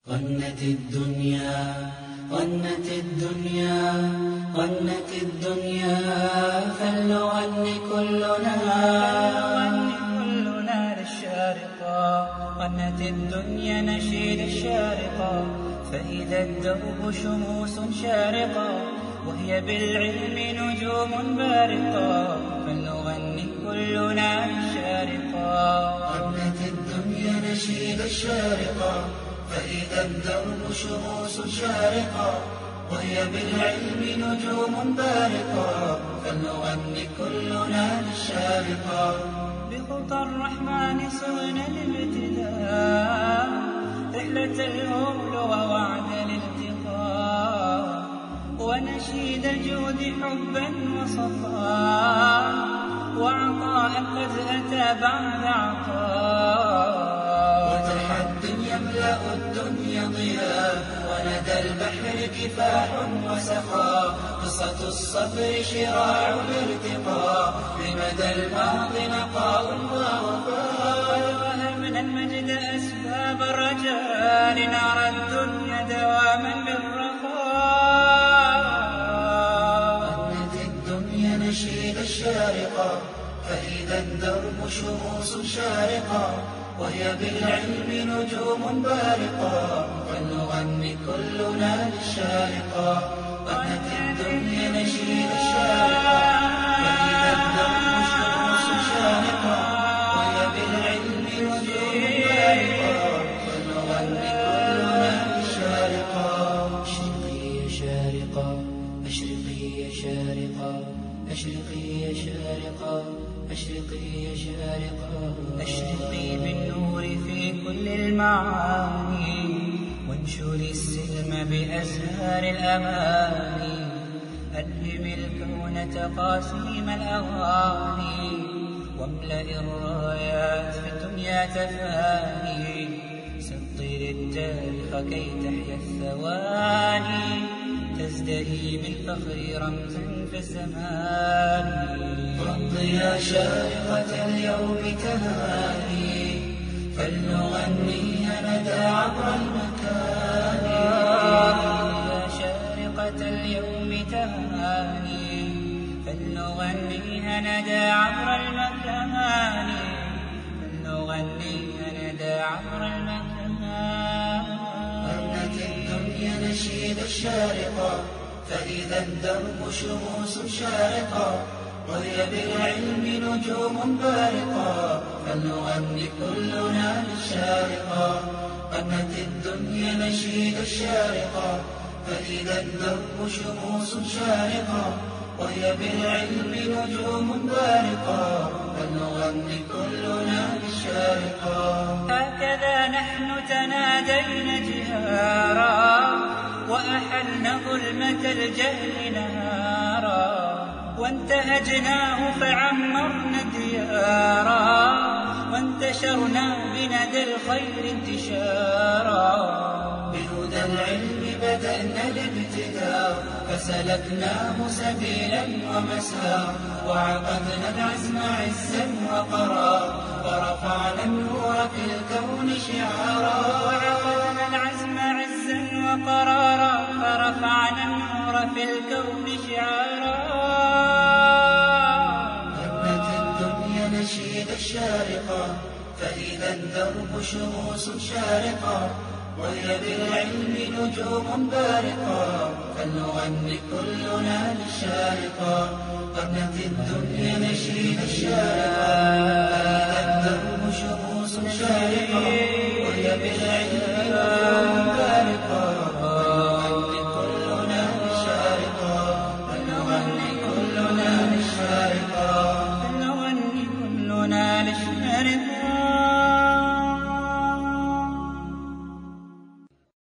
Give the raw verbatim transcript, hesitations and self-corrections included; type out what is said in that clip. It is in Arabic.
غنت الدنيا غنت الدنيا غنت الدنيا فلنغني كلنا كلنا للشارقة. غنت الدنيا نشيد الشارقة، فإذا الدرب شموس شارقة وهي بالعلم نجوم بارقة، فلنغني كلنا للشارقة. غنت الدنيا نشيد الشارقة، فإذا الدرب شموس شارقة وهي بالعلم نجوم بارقة، فلنغني كلنا للشارقة. بخطى الرحمن صغنا الابتداء، رحلة الهول ووعد الالتقاء، ونشيد الجود حبا وصفاء، وعطاء قد أتى بعد عطاء، وتحد يملأ الدنيا ضياء، وندى البحر كفاح وسخاء، قصة الصبر شراع الارتقاء، لمدى الماضي نقاء ووفاء. وهبنا المجد أسباب الرجاء، لنرى الدنيا دواما بالرخاء. غنت الدنيا نشيد الشارقة، فإذا الدرب شموس شارقة وهي بالعلم نجوم بارقة، فلنغني كلنا للشارقة. غنت الدنيا نشيد الشارقة، فإذا الدرب شموس شارقة وهي بالعلم نجوم بارقة، فلنغني كلنا للشارقة. أشرقي يا شارقة أشرقي يا شارقة أشرقي يا شارقة أشرقي يا شارقة. أشرقي بالنور في كل المعاني، وانشري السلم بأزهار الأماني، ألهم الكون تقاسيم الأغاني، واملأ الرايات في الدنيا تفاني، سطر التاريخ كي تحيا الثواني، تزدهي بالفخر رمزا في الزمان. رد يا شارقة اليوم تهاني، فلنغني ندى عبر المكان. يا شارقة اليوم تهاني، فلنغني ندى عبر المكان، فلنغني ندى عبر المكان. غنت الدنيا نشيد الشارقة، فإذا الدرب شموس شارقة وهي بالعلم نجوم بارقة، فلنغني كلنا للشارقة. غنت الدنيا نشيد الشارقة، فإذا الدرب شموس شارقة وهي بالعلم نجوم بارقة، فلنغني كلنا للشارقة. هكذا نحن تنادينا جهارا، وأحلنا ظلمة الجهل نهارا، وانتهجناه فعمرنا ديارا، وانتشرنا بندى الخير انتشارا. بهدى العلم بدأنا الابتداء، فسلكناه سبيلا ومسار، وعقدنا العزم عزا وقرار، ورفعنا النور في الكون شعارا. وعقدنا العزم عزا وقرارا، فرفعنا النور في الكون شعارا. غنت الدنيا نشيد الشارقة، فإذا الدرب شموس شارقة وهي بالعلم نجوم بارقة، فلنغني كلنا للشارقة. غنت الدنيا نشيد الشارقة.